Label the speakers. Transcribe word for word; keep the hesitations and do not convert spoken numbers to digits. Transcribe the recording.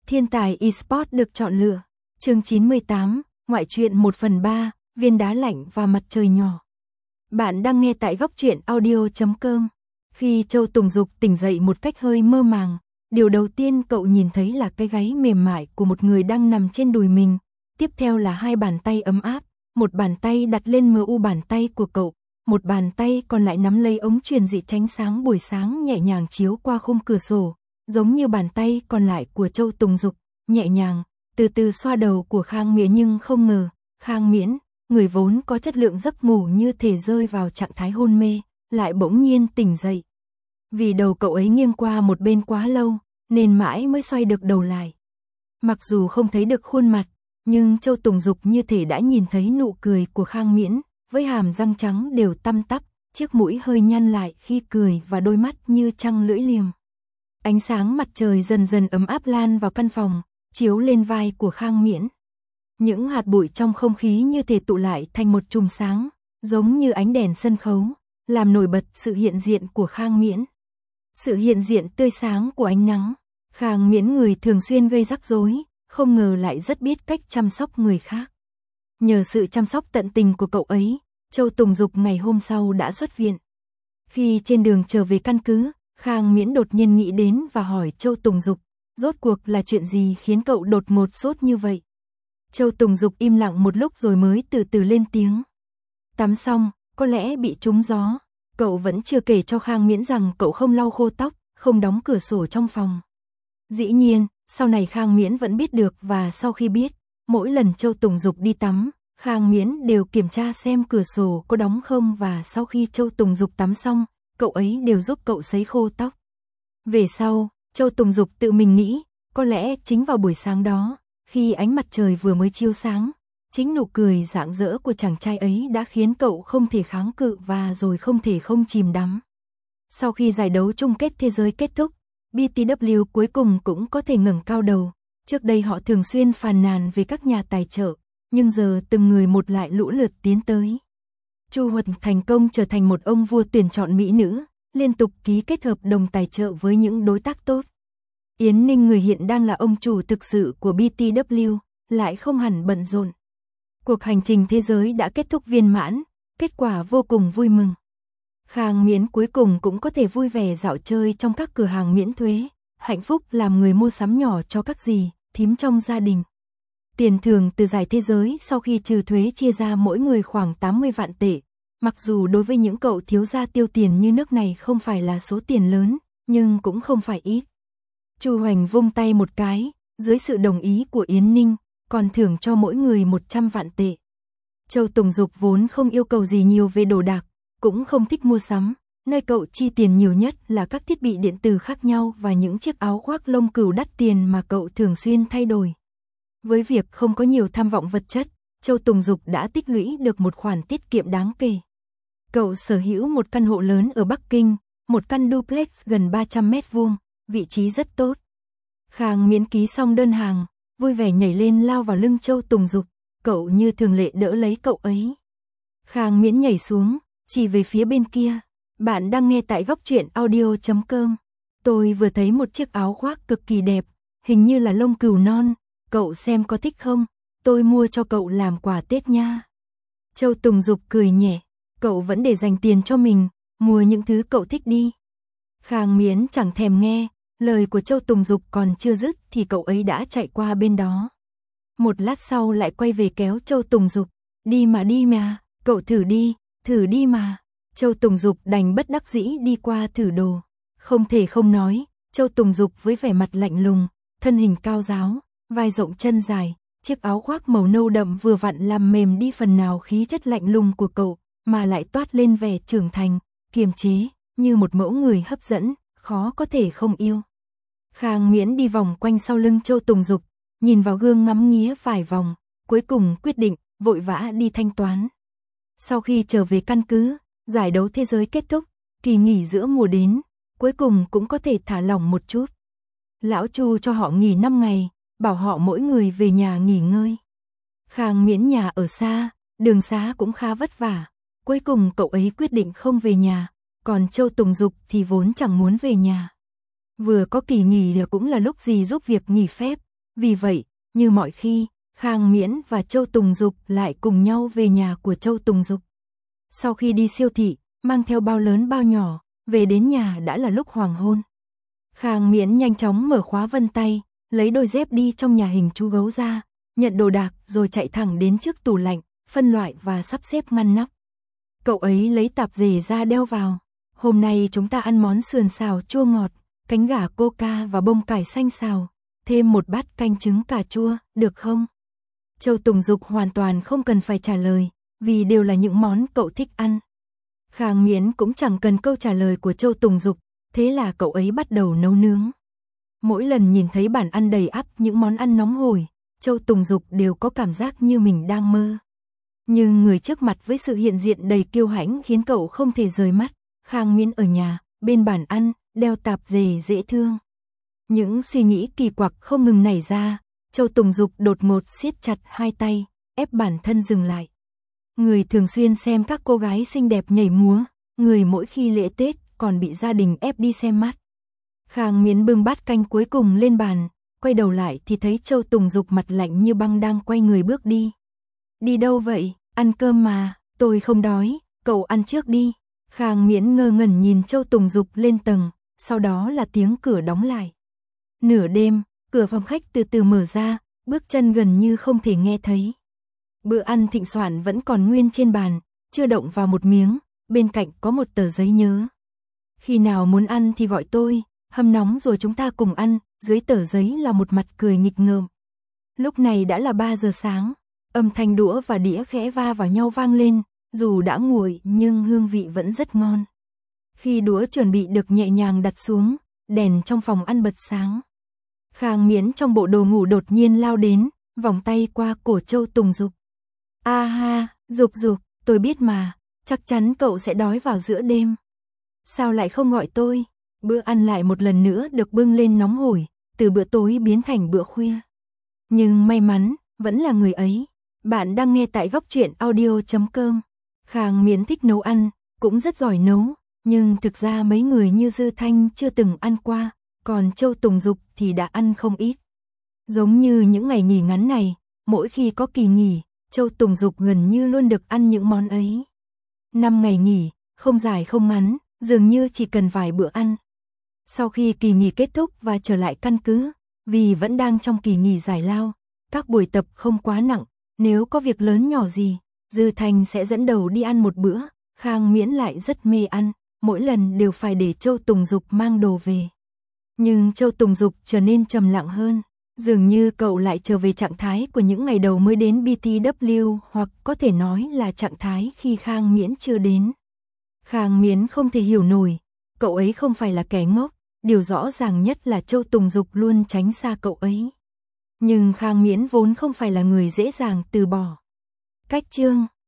Speaker 1: Thiên tài eSports được chọn lựa. Chương chín mươi tám, ngoại truyện một phần ba, viên đá lạnh và mặt trời nhỏ. Bạn đang nghe tại góc truyện audio chấm com. Khi Châu Tùng Dục tỉnh dậy một cách hơi mơ màng, điều đầu tiên cậu nhìn thấy là cái gáy mềm mại của một người đang nằm trên đùi mình. Tiếp theo là hai bàn tay ấm áp, một bàn tay đặt lên mờ u bàn tay của cậu, một bàn tay còn lại nắm lấy ống truyền dị tránh sáng buổi sáng nhẹ nhàng chiếu qua khung cửa sổ, giống như bàn tay còn lại của Châu Tùng Dục, nhẹ nhàng, từ từ xoa đầu của Khang Miễn. Nhưng không ngờ, Khang Miễn, người vốn có chất lượng giấc ngủ như thể rơi vào trạng thái hôn mê, lại bỗng nhiên tỉnh dậy. Vì đầu cậu ấy nghiêng qua một bên quá lâu, nên mãi mới xoay được đầu lại. Mặc dù không thấy được khuôn mặt, nhưng Châu Tùng Dục như thể đã nhìn thấy nụ cười của Khang Miễn, với hàm răng trắng đều tăm tắp, chiếc mũi hơi nhăn lại khi cười và đôi mắt như trăng lưỡi liềm. Ánh sáng mặt trời dần dần ấm áp lan vào căn phòng, chiếu lên vai của Khang Miễn. Những hạt bụi trong không khí như thể tụ lại thành một chùm sáng, giống như ánh đèn sân khấu, làm nổi bật sự hiện diện của Khang Miễn. Sự hiện diện tươi sáng của ánh nắng. Khang Miễn, người thường xuyên gây rắc rối, không ngờ lại rất biết cách chăm sóc người khác. Nhờ sự chăm sóc tận tình của cậu ấy, Châu Tùng Dục ngày hôm sau đã xuất viện. Khi trên đường trở về căn cứ, Khang Miễn đột nhiên nghĩ đến và hỏi Châu Tùng Dục, rốt cuộc là chuyện gì khiến cậu đột ngột sốt như vậy? Châu Tùng Dục im lặng một lúc rồi mới từ từ lên tiếng. Tắm xong, có lẽ bị trúng gió. Cậu vẫn chưa kể cho Khang Miễn rằng cậu không lau khô tóc, không đóng cửa sổ trong phòng. Dĩ nhiên, sau này Khang Miễn vẫn biết được, và sau khi biết, mỗi lần Châu Tùng Dục đi tắm, Khang Miễn đều kiểm tra xem cửa sổ có đóng không, và sau khi Châu Tùng Dục tắm xong, cậu ấy đều giúp cậu sấy khô tóc. Về sau, Châu Tùng Dục tự mình nghĩ, có lẽ chính vào buổi sáng đó, khi ánh mặt trời vừa mới chiếu sáng, chính nụ cười rạng rỡ của chàng trai ấy đã khiến cậu không thể kháng cự và rồi không thể không chìm đắm. Sau khi giải đấu chung kết thế giới kết thúc, bê tê vê cuối cùng cũng có thể ngẩng cao đầu. Trước đây họ thường xuyên phàn nàn về các nhà tài trợ, nhưng giờ từng người một lại lũ lượt tiến tới. Chu Huật thành công trở thành một ông vua tuyển chọn mỹ nữ, liên tục ký kết hợp đồng tài trợ với những đối tác tốt. Yến Ninh, người hiện đang là ông chủ thực sự của bê tê vê, lại không hẳn bận rộn. Cuộc hành trình thế giới đã kết thúc viên mãn, kết quả vô cùng vui mừng. Khang Miễn cuối cùng cũng có thể vui vẻ dạo chơi trong các cửa hàng miễn thuế, hạnh phúc làm người mua sắm nhỏ cho các dì, thím trong gia đình. Tiền thưởng từ giải thế giới sau khi trừ thuế chia ra mỗi người khoảng tám mươi vạn tệ. Mặc dù đối với những cậu thiếu gia tiêu tiền như nước này không phải là số tiền lớn, nhưng cũng không phải ít. Chu Hoành vung tay một cái, dưới sự đồng ý của Yến Ninh, còn thưởng cho mỗi người một trăm vạn tệ. Châu Tùng Dục vốn không yêu cầu gì nhiều về đồ đạc, cũng không thích mua sắm, nơi cậu chi tiền nhiều nhất là các thiết bị điện tử khác nhau và những chiếc áo khoác lông cừu đắt tiền mà cậu thường xuyên thay đổi. Với việc không có nhiều tham vọng vật chất, Châu Tùng Dục đã tích lũy được một khoản tiết kiệm đáng kể. Cậu sở hữu một căn hộ lớn ở Bắc Kinh, một căn duplex gần ba trăm mét vuông, vị trí rất tốt. Khang Miễn ký xong đơn hàng, vui vẻ nhảy lên lao vào lưng Châu Tùng Dục, cậu như thường lệ đỡ lấy cậu ấy. Khang Miễn nhảy xuống, chỉ về phía bên kia. Bạn đang nghe tại góc truyện audio chấm com. Tôi vừa thấy một chiếc áo khoác cực kỳ đẹp, hình như là lông cừu non, cậu xem có thích không? Tôi mua cho cậu làm quà Tết nha. Châu Tùng Dục cười nhẹ, cậu vẫn để dành tiền cho mình, mua những thứ cậu thích đi. Khang Miễn chẳng thèm nghe, lời của Châu Tùng Dục còn chưa dứt thì cậu ấy đã chạy qua bên đó. Một lát sau lại quay về kéo Châu Tùng Dục, đi mà đi mà, cậu thử đi, thử đi mà. Châu Tùng Dục đành bất đắc dĩ đi qua thử đồ. Không thể không nói, Châu Tùng Dục với vẻ mặt lạnh lùng, thân hình cao ráo, vai rộng chân dài, chiếc áo khoác màu nâu đậm vừa vặn làm mềm đi phần nào khí chất lạnh lùng của cậu, mà lại toát lên vẻ trưởng thành, kiềm chế, như một mẫu người hấp dẫn, khó có thể không yêu. Khang Miễn đi vòng quanh sau lưng Châu Tùng Dục, nhìn vào gương ngắm nghía vài vòng, cuối cùng quyết định, vội vã đi thanh toán. Sau khi trở về căn cứ, giải đấu thế giới kết thúc, kỳ nghỉ giữa mùa đến, cuối cùng cũng có thể thả lỏng một chút. Lão Chu cho họ nghỉ năm ngày, bảo họ mỗi người về nhà nghỉ ngơi. Khang Miễn nhà ở xa, đường xá cũng khá vất vả, cuối cùng cậu ấy quyết định không về nhà, còn Châu Tùng Dục thì vốn chẳng muốn về nhà. Vừa có kỳ nghỉ là cũng là lúc dì giúp việc nghỉ phép, Vì vậy, như mọi khi, Khang Miễn và Châu Tùng Dục lại cùng nhau về nhà của Châu Tùng Dục. Sau khi đi siêu thị, mang theo bao lớn bao nhỏ, về đến nhà đã là lúc hoàng hôn. Khang Miễn nhanh chóng mở khóa vân tay, lấy đôi dép đi trong nhà hình chú gấu ra, nhận đồ đạc rồi chạy thẳng đến trước tủ lạnh, phân loại và sắp xếp ngăn nắp. Cậu ấy lấy tạp dề ra đeo vào. Hôm nay chúng ta ăn món sườn xào chua ngọt, cánh gà coca và bông cải xanh xào, thêm một bát canh trứng cà chua, được không? Châu Tùng Dục hoàn toàn không cần phải trả lời, vì đều là những món cậu thích ăn. Khang Miễn cũng chẳng cần câu trả lời của Châu Tùng Dục, thế là cậu ấy bắt đầu nấu nướng. Mỗi lần nhìn thấy bàn ăn đầy ắp những món ăn nóng hổi, Châu Tùng Dục đều có cảm giác như mình đang mơ. Nhưng người trước mặt với sự hiện diện đầy kiêu hãnh khiến cậu không thể rời mắt. Khang Miễn ở nhà, bên bàn ăn, đeo tạp dề dễ thương. Những suy nghĩ kỳ quặc không ngừng nảy ra, Châu Tùng Dục đột ngột siết chặt hai tay, ép bản thân dừng lại. Người thường xuyên xem các cô gái xinh đẹp nhảy múa, người mỗi khi lễ Tết còn bị gia đình ép đi xem mắt. Khang Miễn bưng bát canh cuối cùng lên bàn, quay đầu lại thì thấy Châu Tùng Dục mặt lạnh như băng đang quay người bước đi. Đi đâu vậy? Ăn cơm mà, tôi không đói, cậu ăn trước đi. Khang Miễn ngơ ngẩn nhìn Châu Tùng Dục lên tầng, sau đó là tiếng cửa đóng lại. Nửa đêm, cửa phòng khách từ từ mở ra, bước chân gần như không thể nghe thấy. Bữa ăn thịnh soạn vẫn còn nguyên trên bàn, chưa động vào một miếng, bên cạnh có một tờ giấy nhớ. Khi nào muốn ăn thì gọi tôi, hâm nóng rồi chúng ta cùng ăn, dưới tờ giấy là một mặt cười nghịch ngợm. Lúc này đã là ba giờ sáng, âm thanh đũa và đĩa khẽ va vào nhau vang lên, dù đã nguội nhưng hương vị vẫn rất ngon. Khi đũa chuẩn bị được nhẹ nhàng đặt xuống, đèn trong phòng ăn bật sáng. Khang Miễn trong bộ đồ ngủ đột nhiên lao đến, vòng tay qua cổ Châu Tùng Dục. A ha, Dục Dục, tôi biết mà, chắc chắn cậu sẽ đói vào giữa đêm. Sao lại không gọi tôi? Bữa ăn lại một lần nữa được bưng lên nóng hổi, từ bữa tối biến thành bữa khuya. Nhưng may mắn, vẫn là người ấy. Bạn đang nghe tại góc truyện audio chấm com. Khang Miễn thích nấu ăn, cũng rất giỏi nấu, nhưng thực ra mấy người như Dư Thanh chưa từng ăn qua, còn Châu Tùng Dục thì đã ăn không ít. Giống như những ngày nghỉ ngắn này, mỗi khi có kỳ nghỉ, Châu Tùng Dục gần như luôn được ăn những món ấy. Năm ngày nghỉ, không dài không ngắn, dường như chỉ cần vài bữa ăn. Sau khi kỳ nghỉ kết thúc và trở lại căn cứ, vì vẫn đang trong kỳ nghỉ giải lao, các buổi tập không quá nặng, nếu có việc lớn nhỏ gì, Dư Thanh sẽ dẫn đầu đi ăn một bữa. Khang Miễn lại rất mê ăn, mỗi lần đều phải để Châu Tùng Dục mang đồ về. Nhưng Châu Tùng Dục trở nên trầm lặng hơn, dường như cậu lại trở về trạng thái của những ngày đầu mới đến bê tê vê, hoặc có thể nói là trạng thái khi Khang Miễn chưa đến. Khang Miễn không thể hiểu nổi, cậu ấy không phải là kẻ ngốc, điều rõ ràng nhất là Châu Tùng Dục luôn tránh xa cậu ấy. Nhưng Khang Miễn vốn không phải là người dễ dàng từ bỏ. Cách chương